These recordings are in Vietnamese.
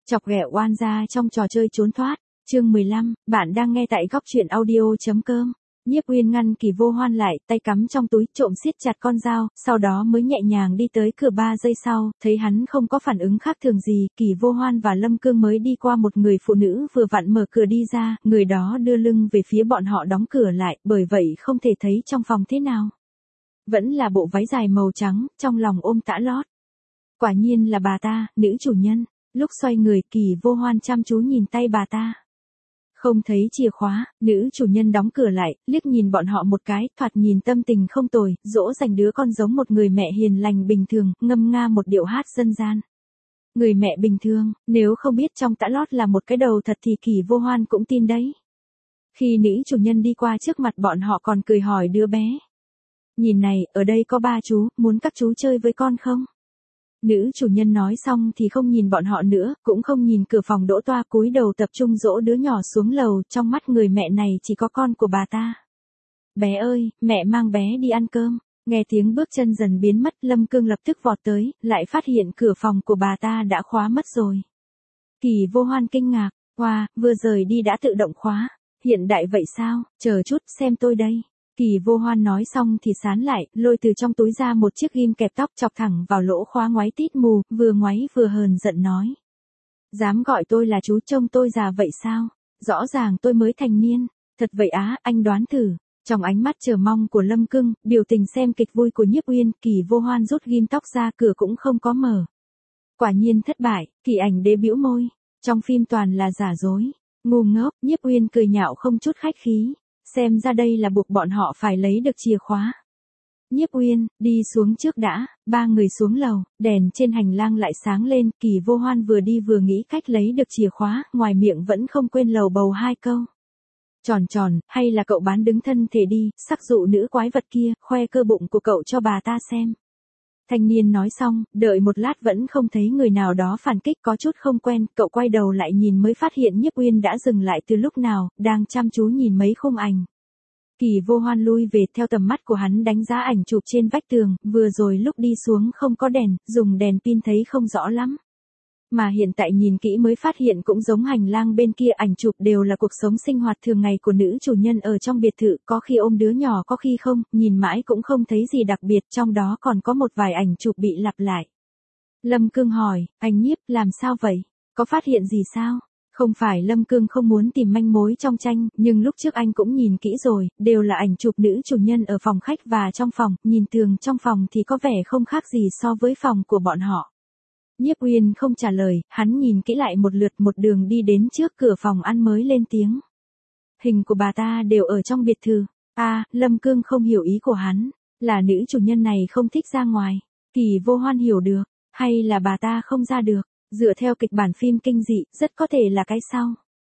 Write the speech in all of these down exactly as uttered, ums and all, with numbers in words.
Chọc ghẹo oan gia trong trò chơi trốn thoát. Chương mười lăm, bạn đang nghe tại góc truyện audio.com. Nhiếp Uyên ngăn Kỳ Vô Hoan lại, tay cắm trong túi, trộm siết chặt con dao, sau đó mới nhẹ nhàng đi tới cửa. Ba giây sau, thấy hắn không có phản ứng khác thường gì, Kỳ Vô Hoan và Lâm Cương mới đi qua một người phụ nữ vừa vặn mở cửa đi ra, người đó đưa lưng về phía bọn họ đóng cửa lại, bởi vậy không thể thấy trong phòng thế nào. Vẫn là bộ váy dài màu trắng, trong lòng ôm tã lót. Quả nhiên là bà ta, nữ chủ nhân. Lúc xoay người, Kỳ Vô Hoan chăm chú nhìn tay bà ta. Không thấy chìa khóa, nữ chủ nhân đóng cửa lại, liếc nhìn bọn họ một cái, thoạt nhìn tâm tình không tồi, dỗ dành đứa con giống một người mẹ hiền lành bình thường, ngâm nga một điệu hát dân gian. Người mẹ bình thường, nếu không biết trong tã lót là một cái đầu thật thì Kỳ Vô Hoan cũng tin đấy. Khi nữ chủ nhân đi qua trước mặt bọn họ còn cười hỏi đứa bé. Nhìn này, ở đây có ba chú, muốn các chú chơi với con không? Nữ chủ nhân nói xong thì không nhìn bọn họ nữa, cũng không nhìn cửa phòng đỗ toa, cúi đầu tập trung dỗ đứa nhỏ xuống lầu, trong mắt người mẹ này chỉ có con của bà ta. Bé ơi, mẹ mang bé đi ăn cơm. Nghe tiếng bước chân dần biến mất, Lâm Cương lập tức vọt tới, lại phát hiện cửa phòng của bà ta đã khóa mất rồi. Kỳ Vô Hoan kinh ngạc, wow, vừa rời đi đã tự động khóa, hiện đại vậy sao, chờ chút, xem tôi đây. Kỳ Vô Hoan nói xong thì sán lại, lôi từ trong túi ra một chiếc ghim kẹp tóc chọc thẳng vào lỗ khóa, ngoáy tít mù, vừa ngoáy vừa hờn giận nói. Dám gọi tôi là chú, trông tôi già vậy sao? Rõ ràng tôi mới thành niên. Thật vậy á, anh đoán thử. Trong ánh mắt chờ mong của Lâm Cương, biểu tình xem kịch vui của Nhiếp Uyên, Kỳ Vô Hoan rút ghim tóc ra, cửa cũng không có mở. Quả nhiên thất bại, Kỳ Ảnh Đế bĩu môi. Trong phim toàn là giả dối. Ngu ngốc, Nhiếp Uyên cười nhạo không chút khách khí. Xem ra đây là buộc bọn họ phải lấy được chìa khóa. Nhiếp Uyên, đi xuống trước đã. Ba người xuống lầu, đèn trên hành lang lại sáng lên, Kỳ Vô Hoan vừa đi vừa nghĩ cách lấy được chìa khóa, ngoài miệng vẫn không quên lầu bầu hai câu. Tròn tròn, hay là cậu bán đứng thân thể đi, sắc dụ nữ quái vật kia, khoe cơ bụng của cậu cho bà ta xem. Thanh niên nói xong, đợi một lát vẫn không thấy người nào đó phản kích, có chút không quen, cậu quay đầu lại nhìn mới phát hiện Nhiếp Uyên đã dừng lại từ lúc nào, đang chăm chú nhìn mấy khung ảnh. Kỳ Vô Hoan lui về, theo tầm mắt của hắn đánh giá ảnh chụp trên vách tường, vừa rồi lúc đi xuống không có đèn, dùng đèn pin thấy không rõ lắm. Mà hiện tại nhìn kỹ mới phát hiện cũng giống hành lang bên kia, ảnh chụp đều là cuộc sống sinh hoạt thường ngày của nữ chủ nhân ở trong biệt thự, có khi ôm đứa nhỏ có khi không, nhìn mãi cũng không thấy gì đặc biệt, trong đó còn có một vài ảnh chụp bị lặp lại. Lâm Cương hỏi, anh Nhiếp, làm sao vậy? Có phát hiện gì sao? Không phải Lâm Cương không muốn tìm manh mối trong tranh, nhưng lúc trước anh cũng nhìn kỹ rồi, đều là ảnh chụp nữ chủ nhân ở phòng khách và trong phòng, nhìn tường trong phòng thì có vẻ không khác gì so với phòng của bọn họ. Nhiếp Uyên không trả lời, hắn nhìn kỹ lại một lượt, một đường đi đến trước cửa phòng ăn mới lên tiếng. Hình của bà ta đều ở trong biệt thự. À, Lâm Cương không hiểu ý của hắn, là nữ chủ nhân này không thích ra ngoài. Kỳ Vô Hoan hiểu được, hay là bà ta không ra được, dựa theo kịch bản phim kinh dị, rất có thể là cái sau.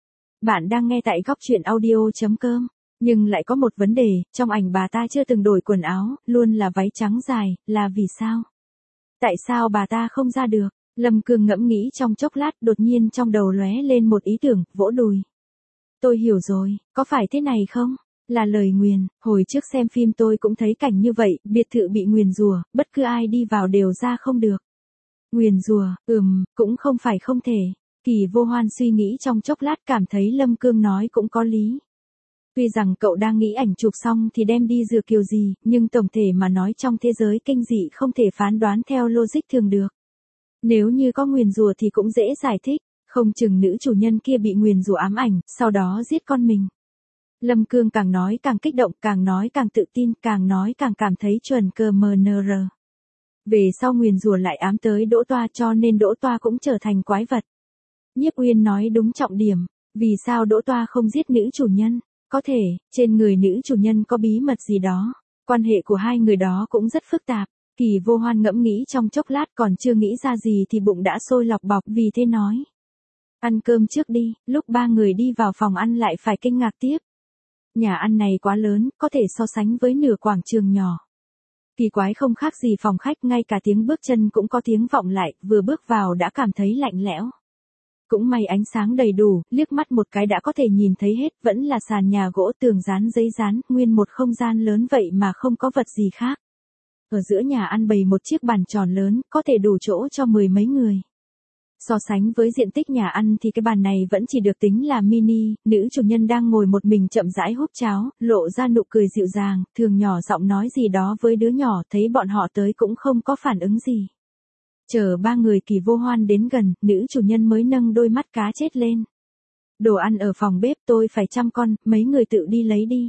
Bạn đang nghe tại góc truyện audio.com, nhưng lại có một vấn đề, trong ảnh bà ta chưa từng đổi quần áo, luôn là váy trắng dài, là vì sao? Tại sao bà ta không ra được? Lâm Cương ngẫm nghĩ trong chốc lát, đột nhiên trong đầu lóe lên một ý tưởng, vỗ đùi. Tôi hiểu rồi, có phải thế này không? Là lời nguyền, hồi trước xem phim tôi cũng thấy cảnh như vậy, biệt thự bị nguyền rủa, bất cứ ai đi vào đều ra không được. Nguyền rủa, ừm, cũng không phải không thể. Kỳ Vô Hoan suy nghĩ trong chốc lát, cảm thấy Lâm Cương nói cũng có lý. Tuy rằng cậu đang nghĩ ảnh chụp xong thì đem đi rửa kiểu gì, nhưng tổng thể mà nói trong thế giới kinh dị không thể phán đoán theo logic thường được. Nếu như có nguyền rủa thì cũng dễ giải thích, không chừng nữ chủ nhân kia bị nguyền rủa ám ảnh, sau đó giết con mình. Lâm Cương càng nói càng kích động, càng nói càng tự tin, càng nói càng cảm thấy chuẩn cờ mờ nờ rờ. Về sau nguyền rủa lại ám tới Đỗ Toa, cho nên Đỗ Toa cũng trở thành quái vật. Nhiếp Uyên nói đúng trọng điểm, vì sao Đỗ Toa không giết nữ chủ nhân? Có thể, trên người nữ chủ nhân có bí mật gì đó, quan hệ của hai người đó cũng rất phức tạp. Kỳ Vô Hoan ngẫm nghĩ trong chốc lát, còn chưa nghĩ ra gì thì bụng đã sôi lọc bọc, vì thế nói. Ăn cơm trước đi, lúc ba người đi vào phòng ăn lại phải kinh ngạc tiếp. Nhà ăn này quá lớn, có thể so sánh với nửa quảng trường nhỏ. Kỳ quái không khác gì phòng khách, ngay cả tiếng bước chân cũng có tiếng vọng lại, vừa bước vào đã cảm thấy lạnh lẽo. Cũng may ánh sáng đầy đủ, liếc mắt một cái đã có thể nhìn thấy hết, vẫn là sàn nhà gỗ, tường dán giấy dán, nguyên một không gian lớn vậy mà không có vật gì khác. Ở giữa nhà ăn bày một chiếc bàn tròn lớn, có thể đủ chỗ cho mười mấy người. So sánh với diện tích nhà ăn thì cái bàn này vẫn chỉ được tính là mini, nữ chủ nhân đang ngồi một mình chậm rãi húp cháo, lộ ra nụ cười dịu dàng, thường nhỏ giọng nói gì đó với đứa nhỏ, thấy bọn họ tới cũng không có phản ứng gì. Chờ ba người Kỳ Vô Hoan đến gần, nữ chủ nhân mới nâng đôi mắt cá chết lên. Đồ ăn ở phòng bếp tôi phải chăm con, mấy người tự đi lấy đi.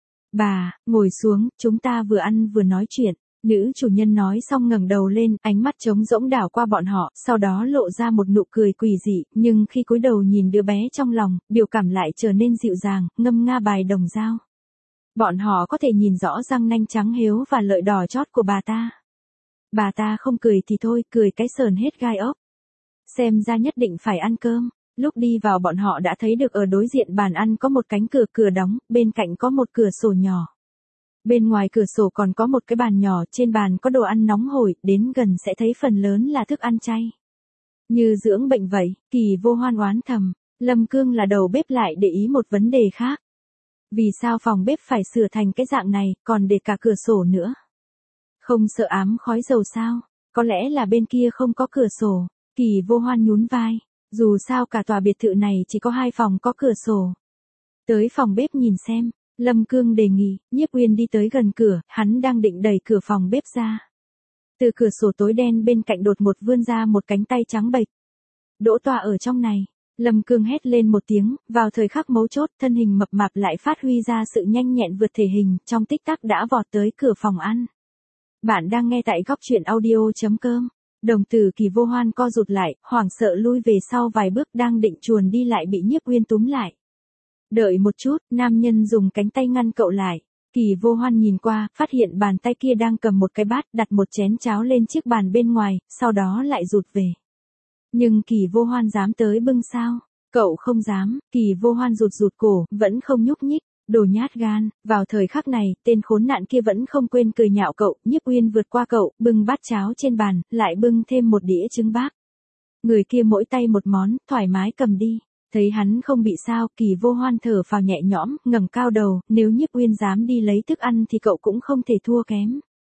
Bà, ngồi xuống, chúng ta vừa ăn vừa nói chuyện. Nữ chủ nhân nói xong ngẩng đầu lên, ánh mắt trống rỗng đảo qua bọn họ, sau đó lộ ra một nụ cười quỷ dị, nhưng khi cúi đầu nhìn đứa bé trong lòng, biểu cảm lại trở nên dịu dàng, ngâm nga bài đồng dao. Bọn họ có thể nhìn rõ răng nanh trắng hiếu và lợi đỏ chót của bà ta. Bà ta không cười thì thôi, cười cái sờn hết gai ốc. Xem ra nhất định phải ăn cơm. Lúc đi vào bọn họ đã thấy được ở đối diện bàn ăn có một cánh cửa cửa đóng, bên cạnh có một cửa sổ nhỏ. Bên ngoài cửa sổ còn có một cái bàn nhỏ, trên bàn có đồ ăn nóng hổi, đến gần sẽ thấy phần lớn là thức ăn chay. Như dưỡng bệnh vậy, Kỳ Vô Hoan oán thầm, Lâm Cương là đầu bếp lại để ý một vấn đề khác. Vì sao phòng bếp phải sửa thành cái dạng này, còn để cả cửa sổ nữa? Không sợ ám khói dầu sao? Có lẽ là bên kia không có cửa sổ. Kỳ Vô Hoan nhún vai. Dù sao cả tòa biệt thự này chỉ có hai phòng có cửa sổ. Tới phòng bếp nhìn xem. Lâm Cương đề nghị, Nhiếp Uyên đi tới gần cửa, hắn đang định đẩy cửa phòng bếp ra. Từ cửa sổ tối đen bên cạnh đột ngột vươn ra một cánh tay trắng bệch. Đỗ tọa ở trong này. Lâm Cương hét lên một tiếng, vào thời khắc mấu chốt, thân hình mập mạp lại phát huy ra sự nhanh nhẹn vượt thể hình, trong tích tắc đã vọt tới cửa phòng ăn. Bạn đang nghe tại góc truyện audio chấm com. Đồng tử Kỳ Vô Hoan co rụt lại, hoảng sợ lui về sau vài bước, đang định chuồn đi lại bị Nhiếp Uyên túm lại. Đợi một chút, nam nhân dùng cánh tay ngăn cậu lại. Kỳ Vô Hoan nhìn qua, phát hiện bàn tay kia đang cầm một cái bát, đặt một chén cháo lên chiếc bàn bên ngoài, sau đó lại rụt về. Nhưng Kỳ Vô Hoan dám tới bưng sao? Cậu không dám. Kỳ Vô Hoan rụt rụt cổ, vẫn không nhúc nhích. Đồ nhát gan. Vào thời khắc này, tên khốn nạn kia vẫn không quên cười nhạo cậu. Nhiếp Uyên vượt qua cậu, bưng bát cháo trên bàn, lại bưng thêm một đĩa trứng bác. Người kia mỗi tay một món, thoải mái cầm đi. Thấy hắn không bị sao, Kỳ Vô Hoan thở phào nhẹ nhõm, ngẩng cao đầu, nếu Nhiếp Uyên dám đi lấy thức ăn thì cậu cũng không thể thua kém.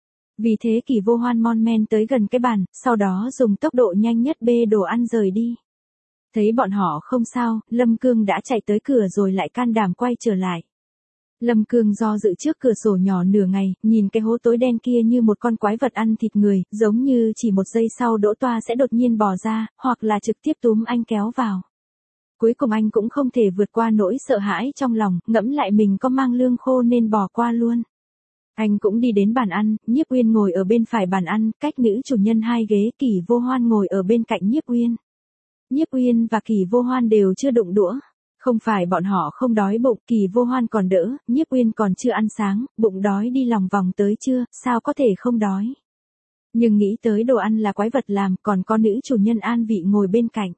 Vì thế Kỳ Vô Hoan mon men tới gần cái bàn, sau đó dùng tốc độ nhanh nhất bê đồ ăn rời đi. Thấy bọn họ không sao, Lâm Cương đã chạy tới cửa rồi lại can đảm quay trở lại. Lâm Cương do dự trước cửa sổ nhỏ nửa ngày, nhìn cái hố tối đen kia như một con quái vật ăn thịt người, giống như chỉ một giây sau Đỗ Toa sẽ đột nhiên bò ra, hoặc là trực tiếp túm anh kéo vào. Cuối cùng anh cũng không thể vượt qua nỗi sợ hãi trong lòng, ngẫm lại mình có mang lương khô nên bỏ qua luôn. Anh cũng đi đến bàn ăn, Nhiếp Uyên ngồi ở bên phải bàn ăn, cách nữ chủ nhân hai ghế, Kỳ Vô Hoan ngồi ở bên cạnh Nhiếp Uyên. Nhiếp Uyên và Kỳ Vô Hoan đều chưa đụng đũa. Không phải bọn họ không đói bụng, Kỳ Vô Hoan còn đỡ, Nhiếp Uyên còn chưa ăn sáng, bụng đói đi lòng vòng tới trưa, sao có thể không đói. Nhưng nghĩ tới đồ ăn là quái vật làm, còn có nữ chủ nhân an vị ngồi bên cạnh.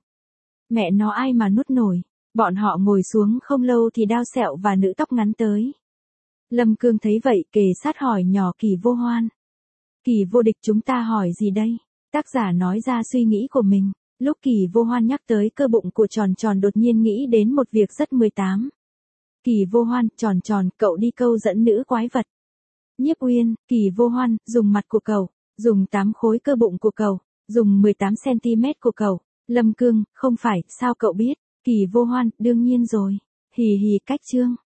Mẹ nó ai mà nuốt nổi. Bọn họ ngồi xuống không lâu thì Đao Sẹo và nữ tóc ngắn tới. Lâm Cương thấy vậy, kề sát hỏi nhỏ Kỳ Vô Hoan. Kỳ vô địch, chúng ta hỏi gì đây? Tác giả nói ra suy nghĩ của mình. Lúc Kỳ Vô Hoan nhắc tới cơ bụng của Tròn Tròn đột nhiên nghĩ đến một việc rất mười tám. Kỳ Vô Hoan, Tròn Tròn, cậu đi câu dẫn nữ quái vật. Nhiếp Uyên, Kỳ Vô Hoan, dùng mặt của cậu, dùng tám khối cơ bụng của cậu, dùng mười tám xăng-ti-mét của cậu. Lâm Cương, không phải, sao cậu biết? Kỳ Vô Hoan, đương nhiên rồi. Hì hì cách chương.